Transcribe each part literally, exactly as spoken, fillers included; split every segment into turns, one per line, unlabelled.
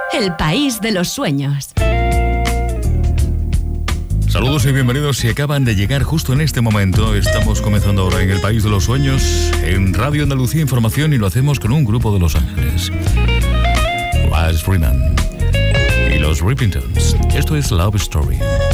el país de los sueños.
Saludos y bienvenidos. Si acaban de llegar justo en este momento, estamos comenzando ahora en el País de los Sueños, en Radio Andalucía Información, y lo hacemos con un grupo de Los Ángeles. Wes Freeman y los Rippingtons. Esto es Love Story.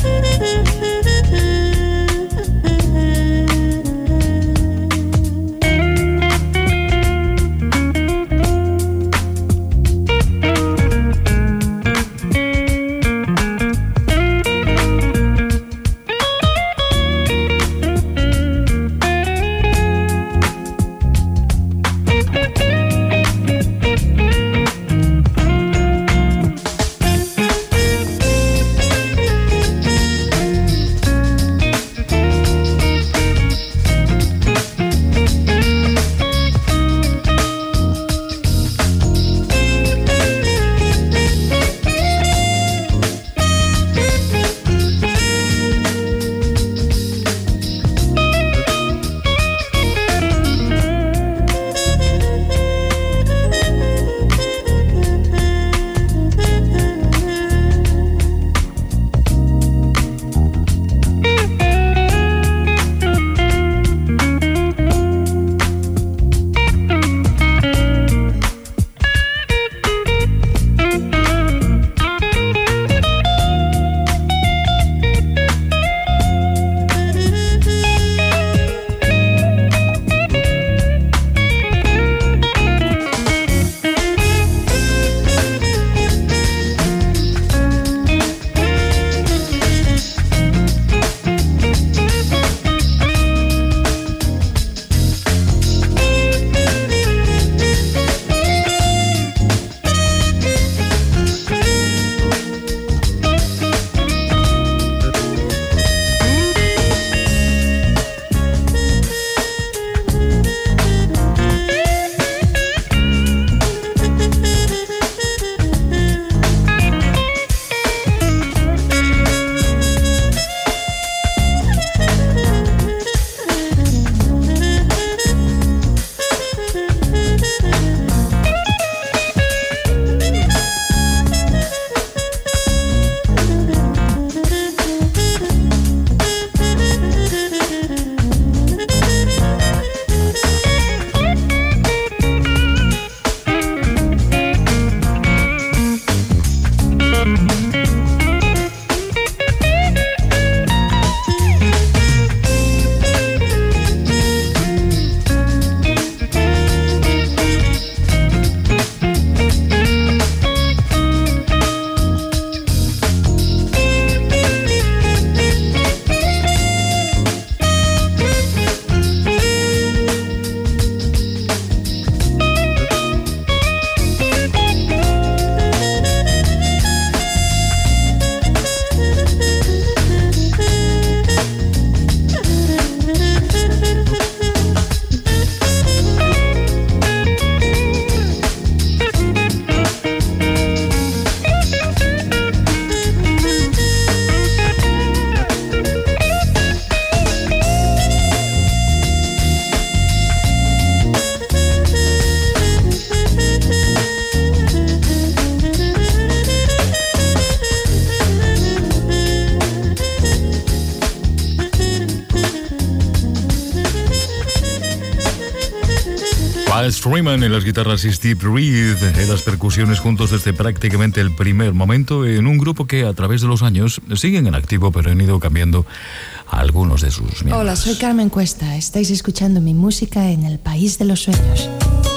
Wes Freeman en las guitarras y Steve Reed en las percusiones, juntos desde prácticamente el primer momento, en un grupo que a través de los años siguen en activo, pero han ido cambiando algunos de sus miembros.
Hola, soy Carmen Cuesta. Estáis escuchando mi música en el País de los Sueños.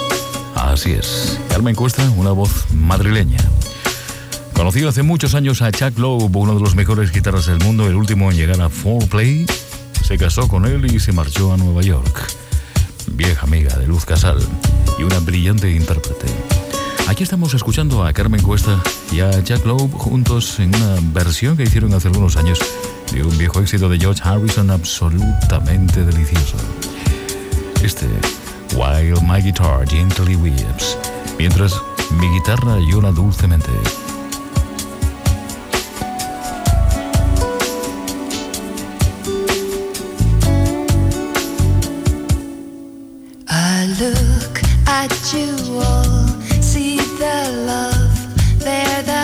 Así es, Carmen Cuesta, una voz madrileña. Conocido hace muchos años a Chuck Loeb, uno de los mejores guitarras del mundo, el último en llegar a four play, se casó con él y se marchó a Nueva York. Vieja amiga de Luz Casal y una brillante intérprete. Aquí estamos escuchando a Carmen Cuesta y a Chuck Loeb juntos en una versión que hicieron hace algunos años de un viejo éxito de George Harrison absolutamente delicioso. Este, While My Guitar Gently Weeps, mientras mi guitarra llora dulcemente.
Look at you all, see the love there that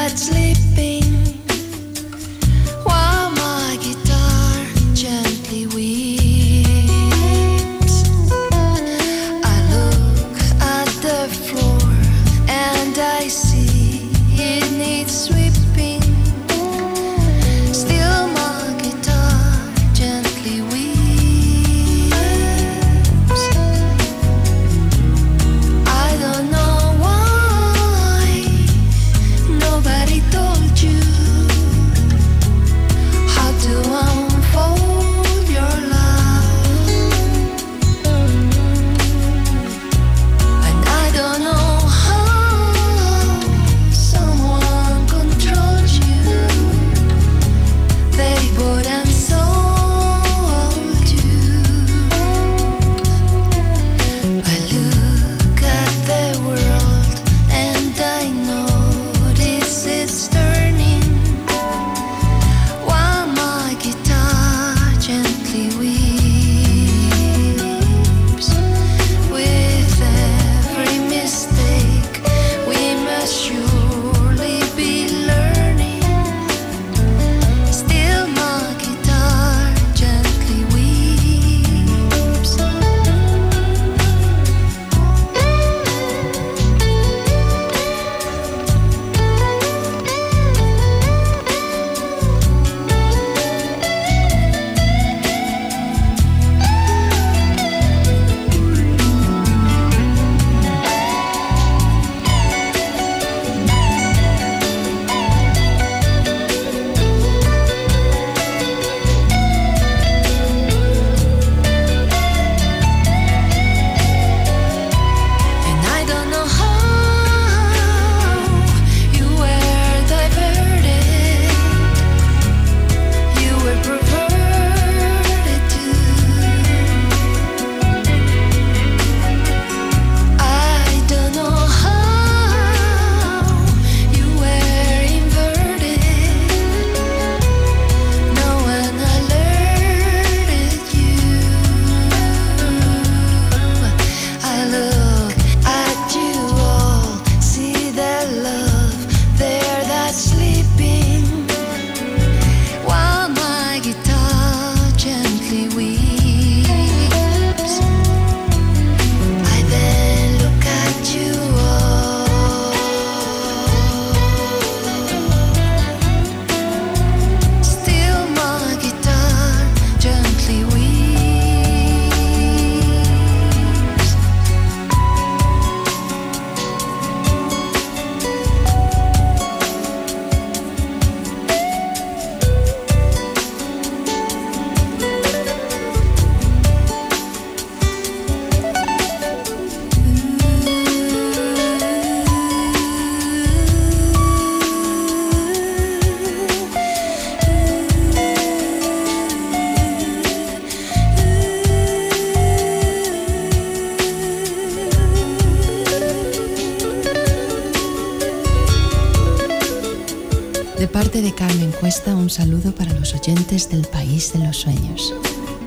De parte de Carmen Cuesta, un saludo para los oyentes del País de los Sueños.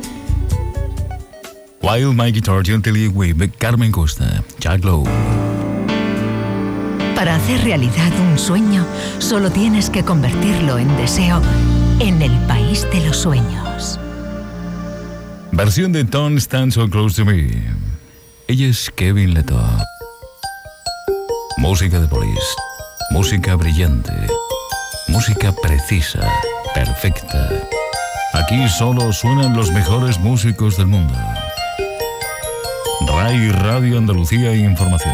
While My Guitar Gently with Carmen Cuesta, Jack Lowe.
Para hacer realidad un sueño, solo tienes que convertirlo en deseo en el País de los Sueños.
Versión de Don't Stand So Close to Me. Ella es Kevin Leto. Música de Police. Música brillante. Música precisa, perfecta. Aquí solo suenan los mejores músicos del mundo. R A I Radio Andalucía Información.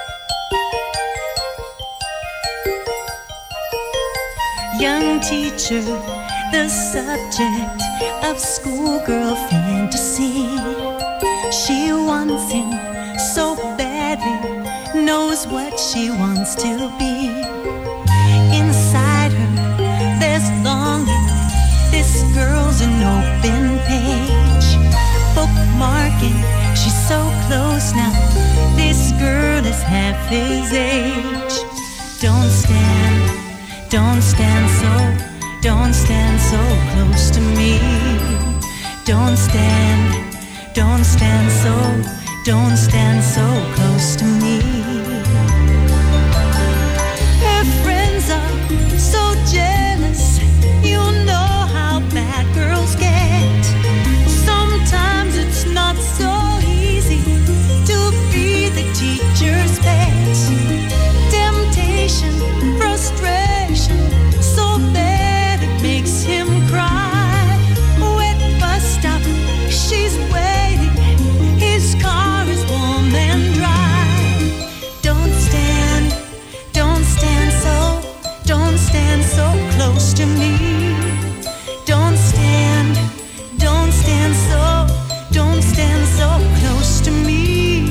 Young teacher, the subject of schoolgirl fantasy. She wants him so badly, knows what she wants to be. Inside her, there's longing. This girl's an open page. Bookmarking, she's so close now. This girl is half his age. Don't stand. Don't stand so, don't stand so close to me. Don't stand, don't stand so, don't stand so close to me. Her friends are so jealous, you know how bad girls get. Sometimes it's not so easy to be the teacher's pet. Temptation, frustration, so bad it makes him cry. Wet bus stop, she's waiting. His car is warm and dry. Don't stand, don't stand so, don't stand so close to me. Don't stand, don't stand so, don't stand so close to me.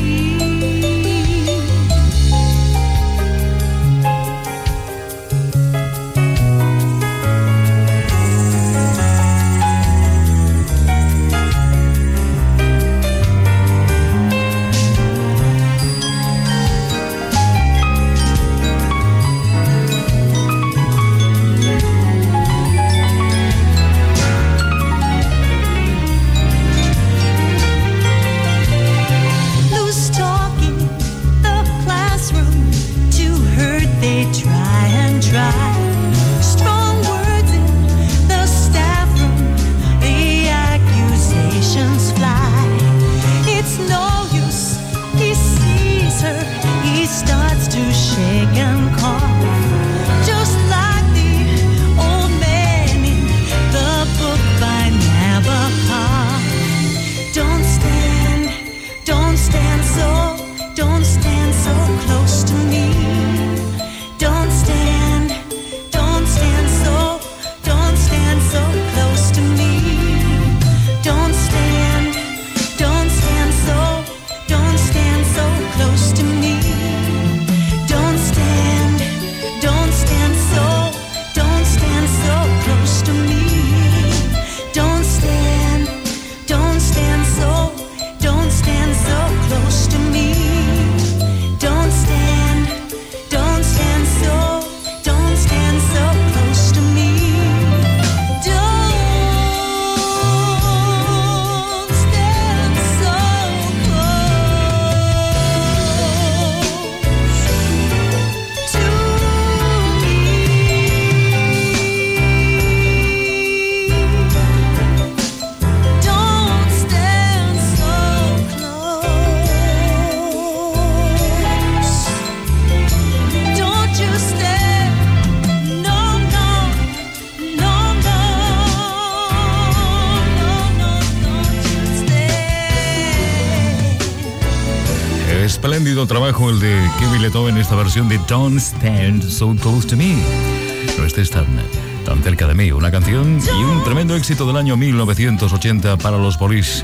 Espléndido trabajo el de Kevin Leto en esta versión de Don't Stand So Close to Me. No estés tan, tan cerca de mí. Una canción y un tremendo éxito del año mil novecientos ochenta para los Police.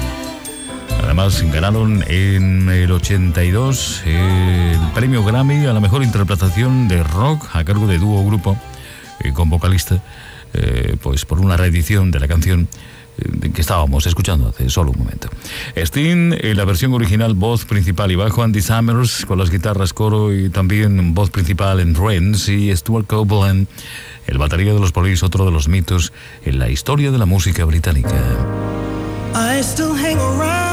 Además ganaron en el ochenta y dos el premio Grammy a la mejor interpretación de rock a cargo de dúo grupo eh, con vocalista, eh, pues por una reedición de la canción que estábamos escuchando hace solo un momento. Sting en la versión original, voz principal y bajo, Andy Summers con las guitarras, coro y también voz principal en Friends, y Stuart Copeland, el batería de los Police, otro de los mitos en la historia de la música británica.
I still hang around.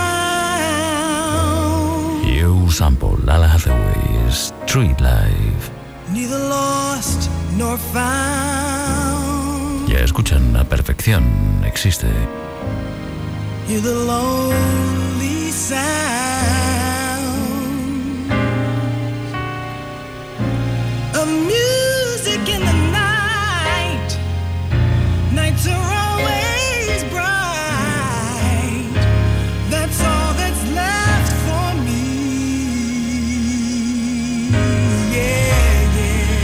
You Sample, Lala Hathaway, Street Life.
Neither lost nor found.
Ya escuchan, la perfección existe.
Hear the lonely sound of music in the night. Nights are always bright. That's all that's left for me. Yeah, yeah.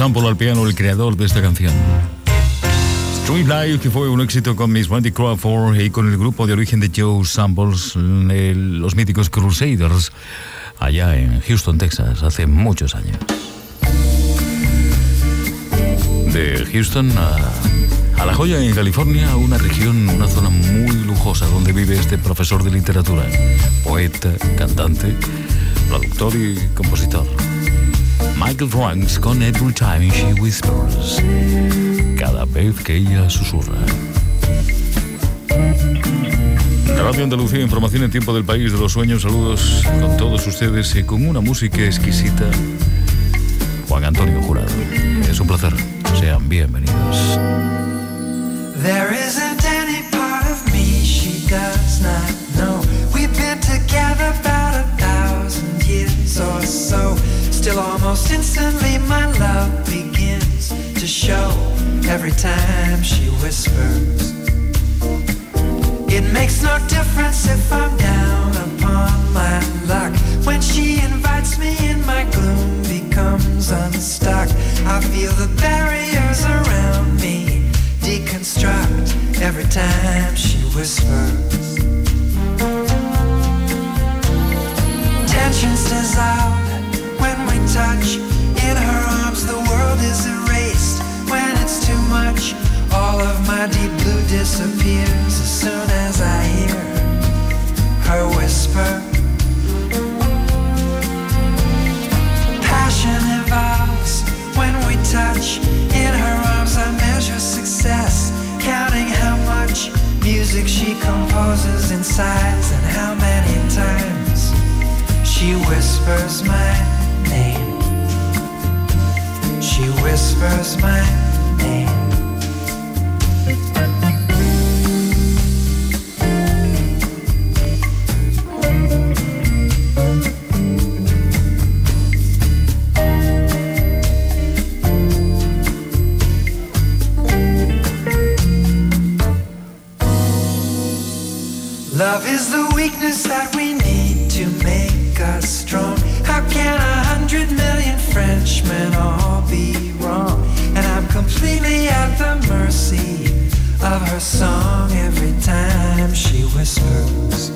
Sample al piano, el creador de esta canción. Street Life, que fue un éxito con Miss Wendy Crawford y con el grupo de origen de Joe Samples, el, los míticos Crusaders, allá en Houston, Texas, hace muchos años. De Houston a, a La Joya, en California, una región, una zona muy lujosa donde vive este profesor de literatura, poeta, cantante, productor y compositor. Michael Franks con Every Time She Whispers, cada vez que ella susurra. Radio Andalucía, información en tiempo del país de los sueños. Saludos con todos ustedes y con una música exquisita. Juan Antonio Jurado. Es un placer. Sean bienvenidos.
There isn't any part of me she does not know. We've been together about a thousand years or so. Still almost instantly my love begins to show every time she whispers. It makes no difference if I'm down upon my luck. When she invites me in, my gloom becomes unstuck. I feel the barriers around me deconstruct every time she whispers. Tensions dissolve when we touch. In her arms the world is erased. When it's too much, all of my deep blue disappears as soon as I hear her whisper. Passion evolves when we touch. In her arms I measure success, counting how much music she composes in sighs and how many times she whispers my name. She whispers my name. Love is the weakness that we need to make us strong. How can a hundred million Frenchmen all be wrong? And I'm completely at the mercy of her song every time she whispers.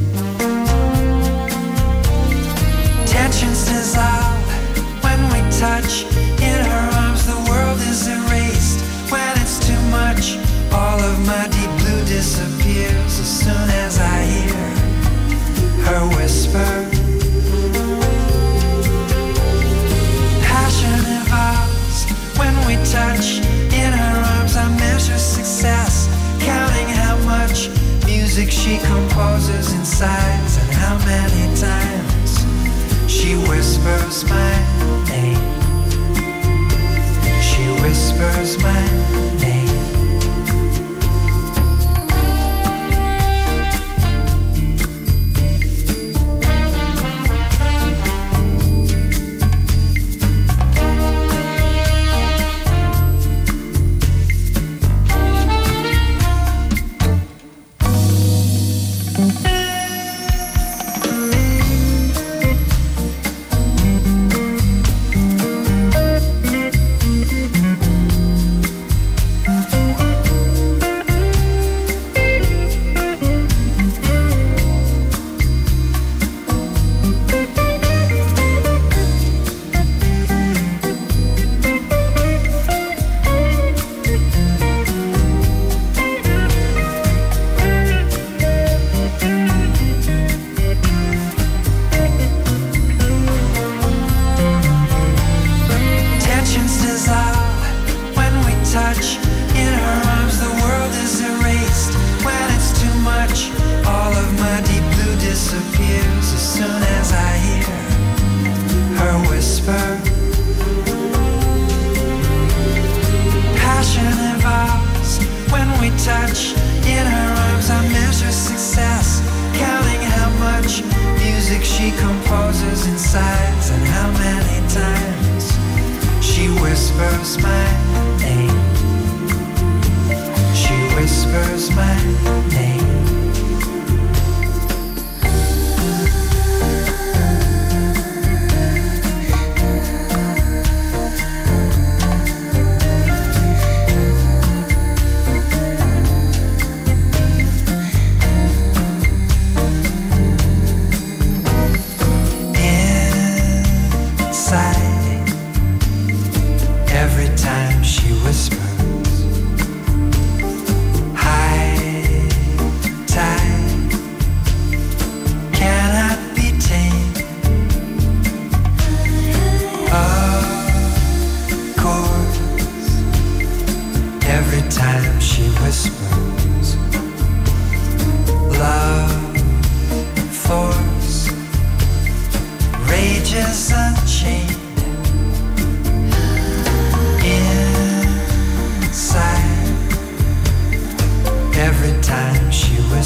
Tensions dissolve when we touch. In her arms the world is erased. When it's too much, all of my deep blue disappears as soon as I hear her whisper. Passion evolves when we touch. In her arms I measure success, counting how much music she composes in sighs and how many times she whispers my name. She whispers my name.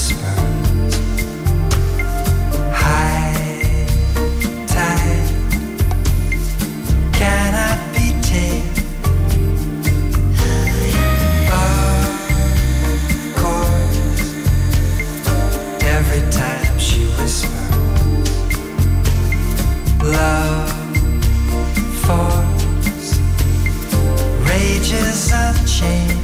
whispers. High tide cannot be tamed. Of course, every time she whispers, love force rages unchained.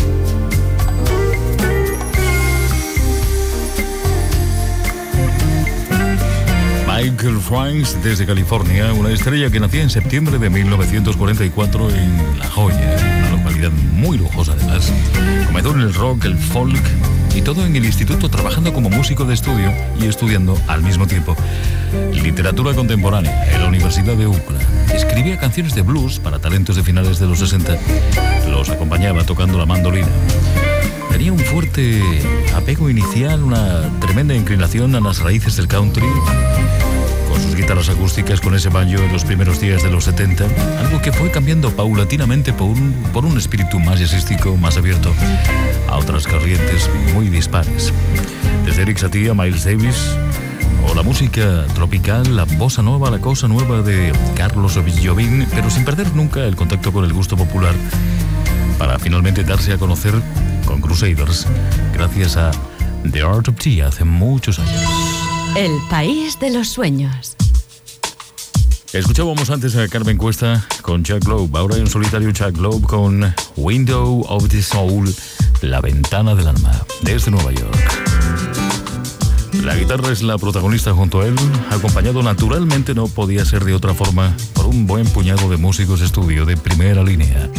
Michael Franks, desde California, una estrella que nacía en septiembre de mil novecientos cuarenta y cuatro en La Joya, una localidad muy lujosa además. Comenzó en el rock, el folk y todo en el instituto, trabajando como músico de estudio y estudiando al mismo tiempo literatura contemporánea en la Universidad de UCLA. Escribía canciones de blues para talentos de finales de los sesenta. Los acompañaba tocando la mandolina. Tenía un fuerte apego inicial, una tremenda inclinación a las raíces del country, con sus guitarras acústicas, con ese banjo en los primeros días de los setenta, algo que fue cambiando paulatinamente por un, por un espíritu más jazzístico, más abierto a otras corrientes muy dispares. Desde Eric Satie a Miles Davis, o la música tropical, la bossa nova, la cosa nueva de Carlos Jobim, pero sin perder nunca el contacto con el gusto popular, para finalmente darse a conocer con Crusaders, gracias a The Art of Tea hace muchos años.
El país de los sueños.
Escuchábamos antes a Carmen Cuesta con Chuck Loeb, ahora en solitario Chuck Loeb con Window of the Soul, la ventana del alma, desde Nueva York. La guitarra es la protagonista junto a él, acompañado naturalmente, no podía ser de otra forma, por un buen puñado de músicos de estudio de primera línea.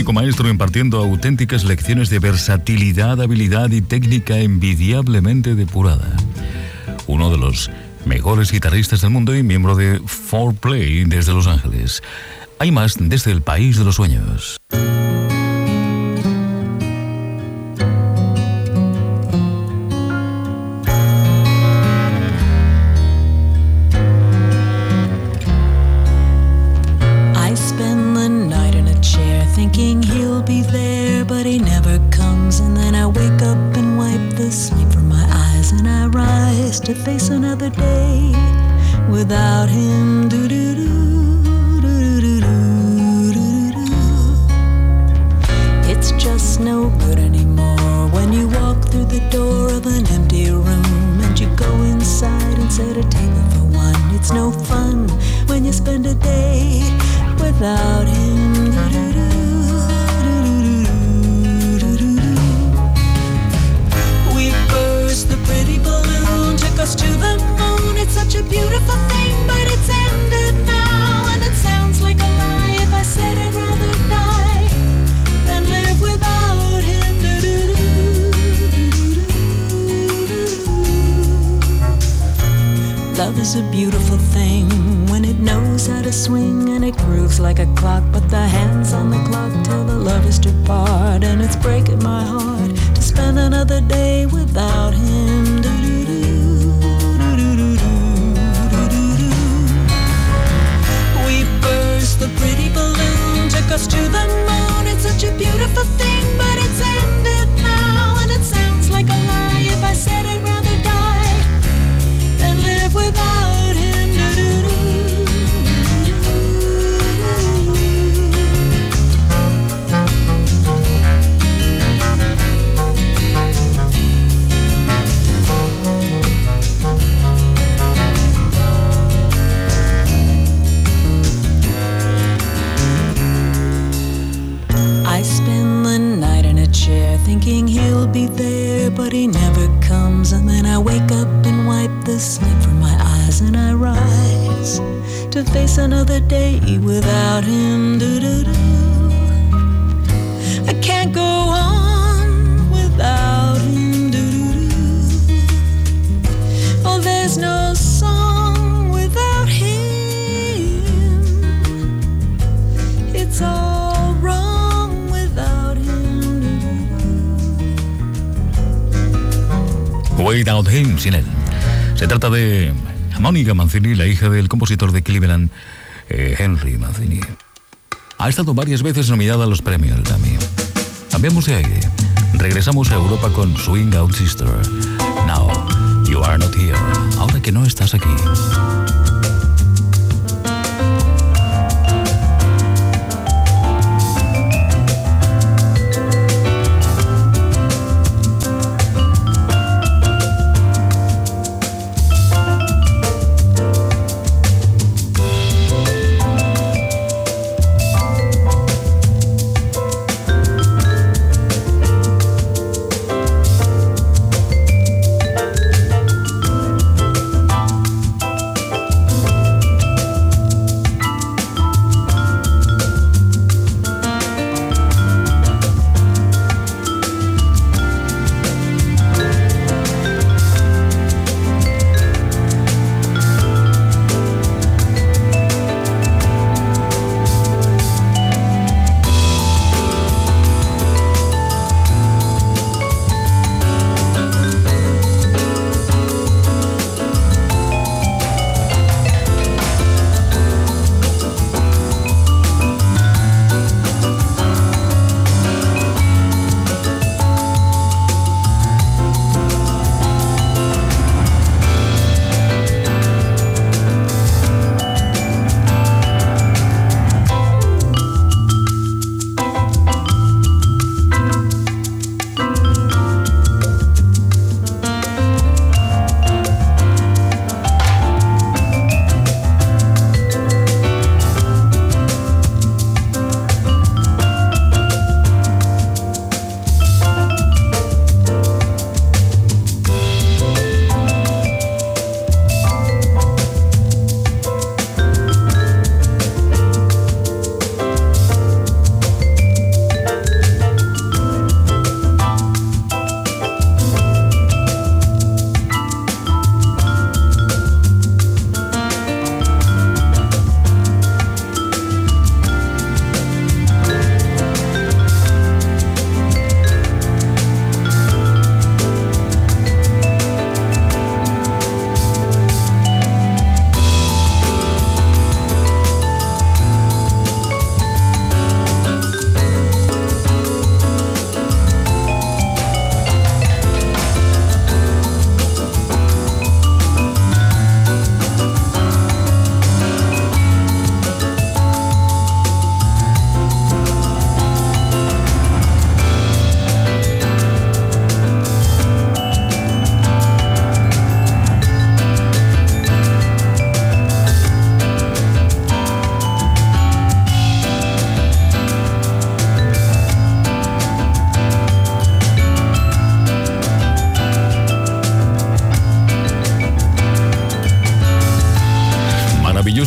auténtico maestro impartiendo auténticas lecciones de versatilidad, habilidad y técnica envidiablemente depurada. Uno de los mejores guitarristas del mundo y miembro de four play desde Los Ángeles. Hay más desde el país de los sueños.
Thinking he'll be there, but he never comes. And then I wake up and wipe the sleep from my eyes, and I rise to face another day without him. Do do do do do do do do. It's just no good anymore when you walk through the door of an empty room and you go inside and set a table for one. It's no fun when you spend a day without him. Do do do. The pretty balloon took us to the moon. It's such a beautiful thing, but it's ended now. And it sounds like a lie if I said I'd rather die than live without him. Love is a beautiful thing when it knows how to swing, and it grooves like a clock, but the hands on the clock tell the lovers to part. And it's breaking my heart to spend another day without him. Do-do-do, do-do-do-do, do-do-do. We burst the pretty balloon, took us to the moon. It's such a beautiful thing, but it's ended now. And it sounds like a lie if I said I'd rather die than live without him. I spend the night in a chair thinking he'll be there, but he never comes. And then I wake up and wipe the sleep from my eyes, and I rise to face another day without him. Do-do-do. I can't go on without him. Do-do-do. Oh, there's no song without him. It's all wrong without him.
Without him, sin él. Se trata de Mónica Mancini, la hija del compositor de Cleveland, eh, Henry Mancini. Ha estado varias veces nominada a los premios Grammy. Cambiamos de aire. Regresamos a Europa con Swing Out Sister. Now, you are not here. Ahora que no estás aquí.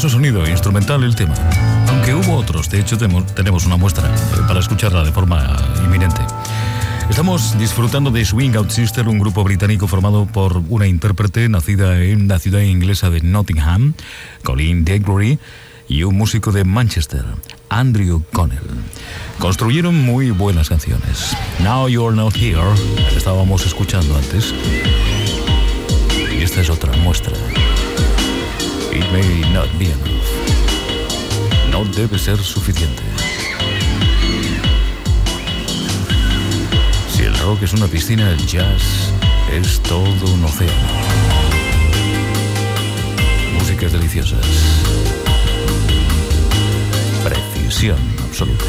Precioso sonido instrumental el tema, aunque hubo otros. De hecho tenemos una muestra para escucharla de forma inminente. Estamos disfrutando de Swing Out Sister, un grupo británico formado por una intérprete nacida en la ciudad inglesa de Nottingham, Colleen Gregory, y un músico de Manchester, Andrew Connell. Construyeron muy buenas canciones. Now You're Not Here, la que estábamos escuchando antes, y esta es otra muestra. It may not be enough. No debe ser suficiente. Si el rock es una piscina, el jazz es todo un océano. Músicas deliciosas. Precisión absoluta.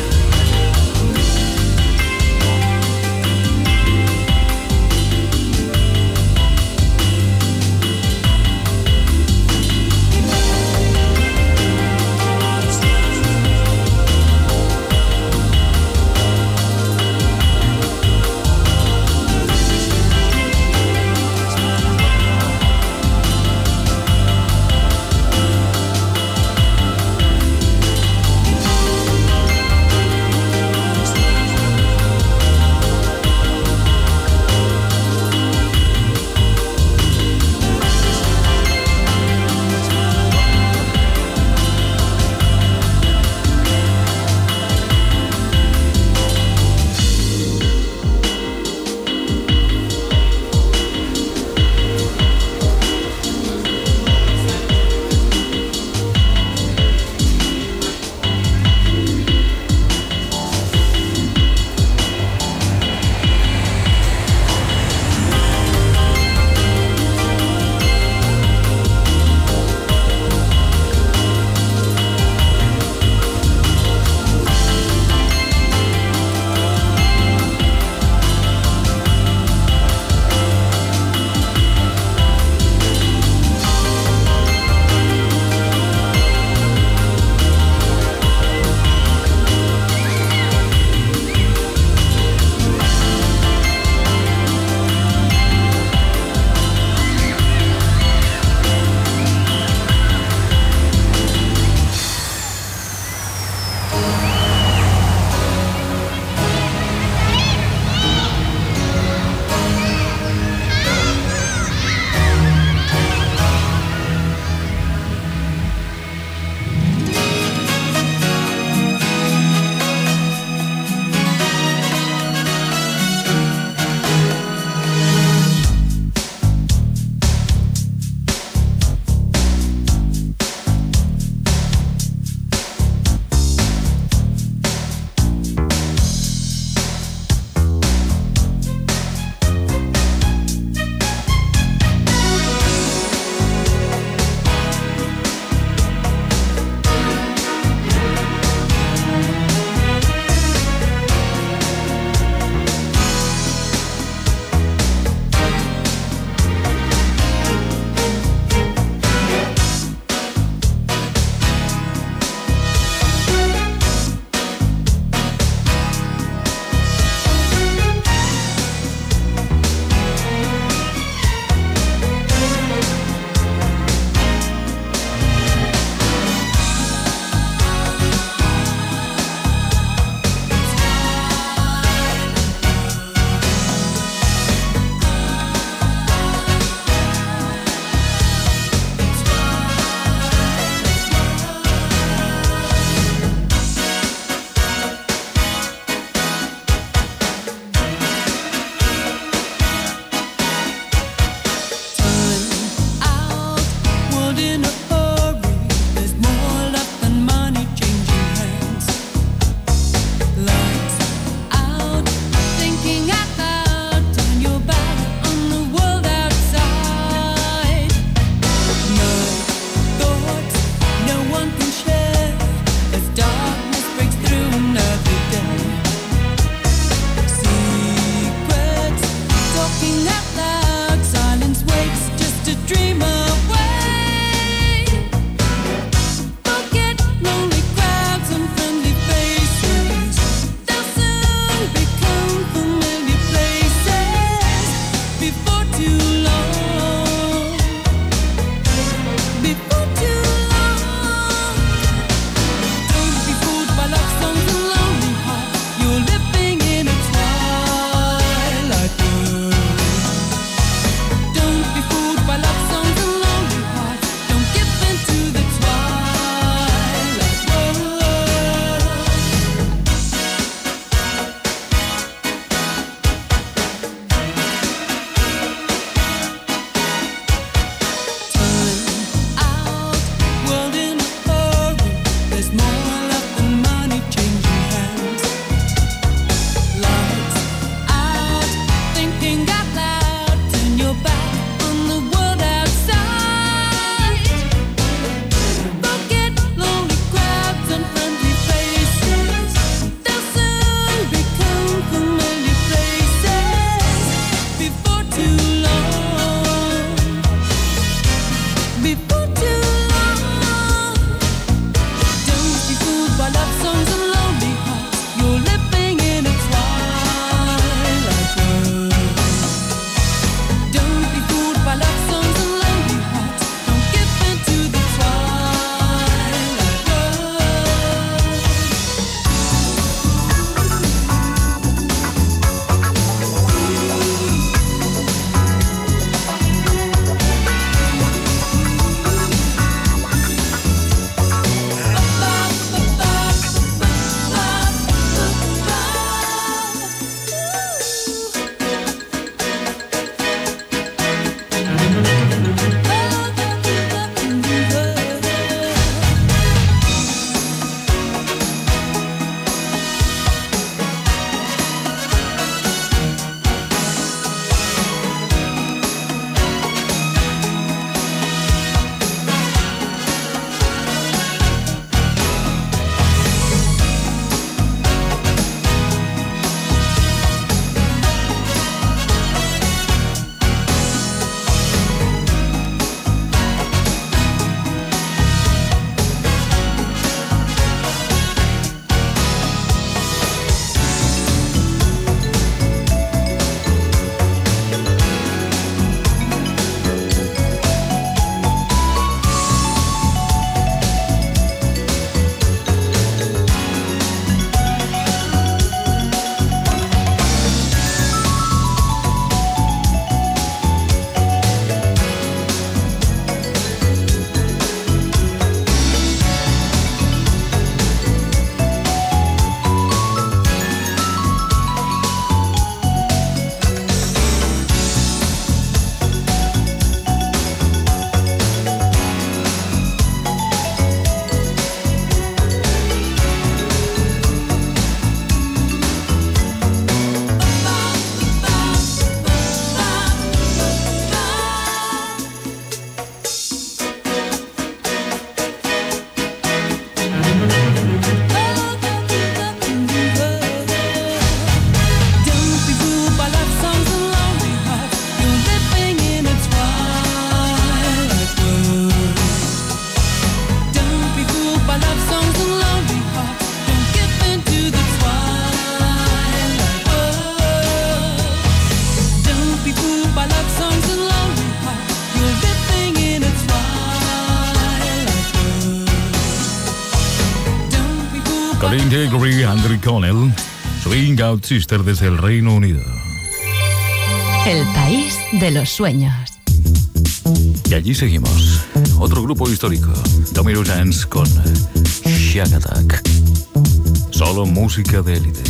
Brenda Gregory, Andrew Connell, Swing Out Sister desde el Reino Unido.
El país de los sueños.
Y allí seguimos. Otro grupo histórico, Domino Dance con Shack Attack. Solo música de élite.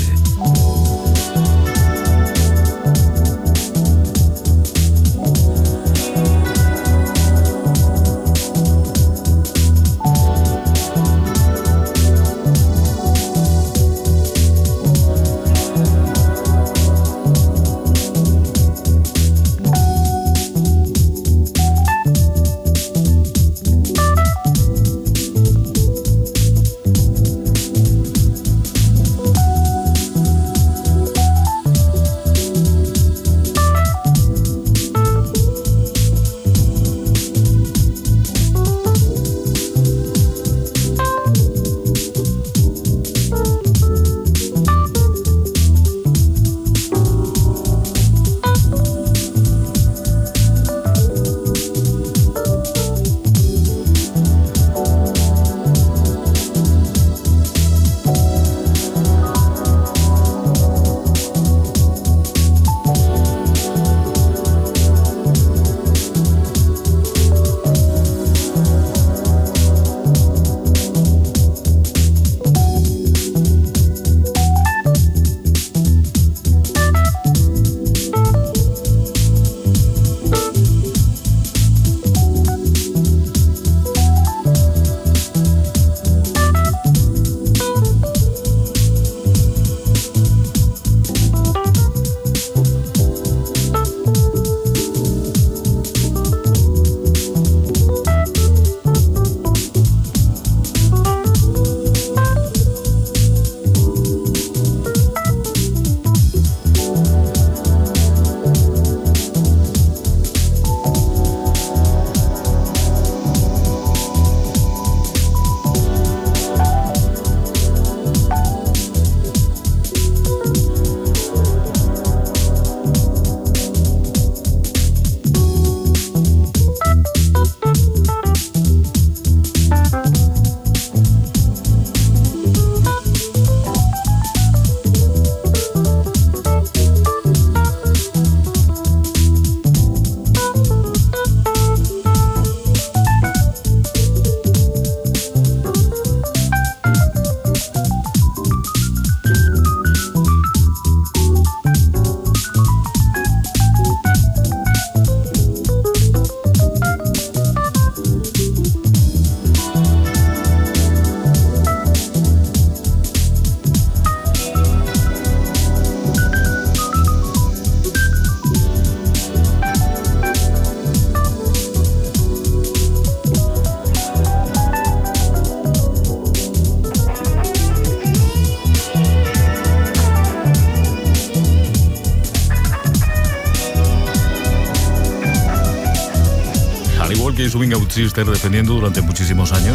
Swing Out Sister defendiendo durante muchísimos años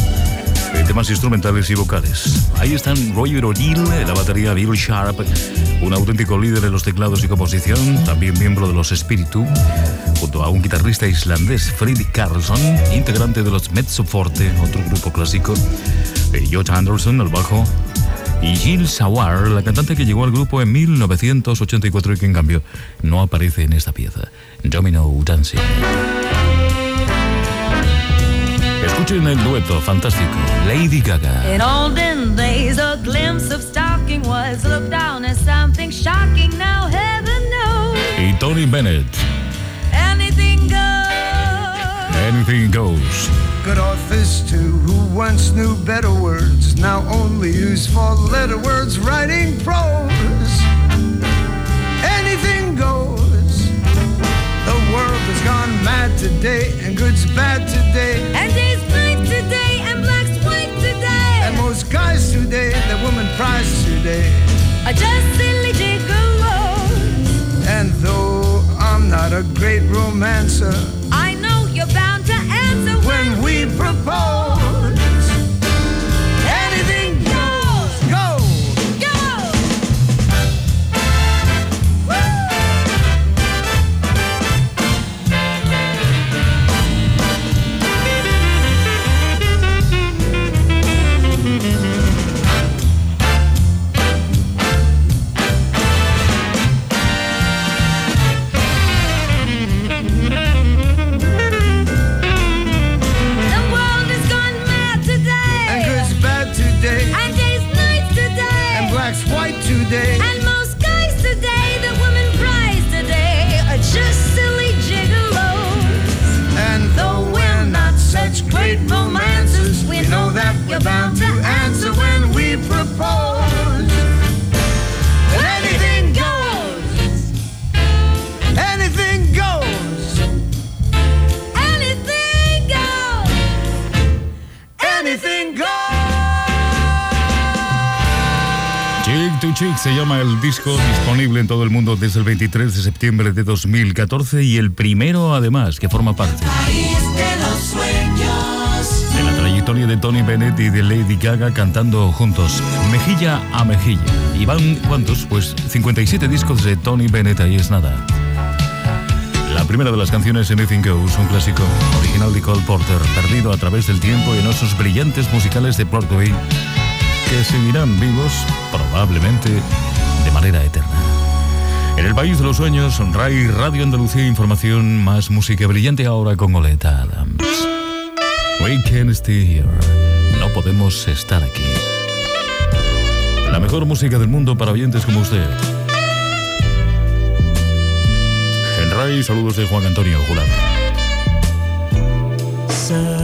de temas instrumentales y vocales. Ahí están Roger O'Neill en la batería, Bill Sharp, un auténtico líder en los teclados y composición, también miembro de los Spiritu, junto a un guitarrista islandés, Freddy Carlson, integrante de los Mezzoforte, otro grupo clásico, de George Anderson al bajo, y Jill Sawar, la cantante que llegó al grupo en mil novecientos ochenta y cuatro y que en cambio no aparece en esta pieza, Domino Dancing. Escuchen el dueto fantástico, Lady Gaga.
In olden days, a glimpse of stalking was looked down as something shocking. Now heaven knows.
Y Tony Bennett.
Anything goes.
Anything goes.
Good authors too, who once knew better words, now only use four-letter words writing prose. Anything goes. The world has gone mad today, and good's bad today,
And day's night today, and black's white today.
and most guys today, the woman prize today.
Are just silly gigolos.
And though I'm not a great romancer,
I know you're bound to answer
when we propose, anything goes, go!
go.
Blue Chick se llama el disco, disponible en todo el mundo desde el veintitrés de septiembre de dos mil catorce y el primero además que forma parte de la trayectoria de Tony Bennett y de Lady Gaga cantando juntos, mejilla a mejilla. ¿Y van cuántos? Pues cincuenta y siete discos de Tony Bennett, ahí es nada. La primera de las canciones, Anything Goes, un clásico original de Cole Porter, perdido a través del tiempo en esos brillantes musicales de Broadway que seguirán vivos, probablemente, de manera eterna. En el país de los sueños, Rai Radio Andalucía, información, más música brillante ahora con Oleta Adams. We can't stay here. No podemos estar aquí. La mejor música del mundo para oyentes como usted. En Rai, saludos de Juan Antonio Jurado.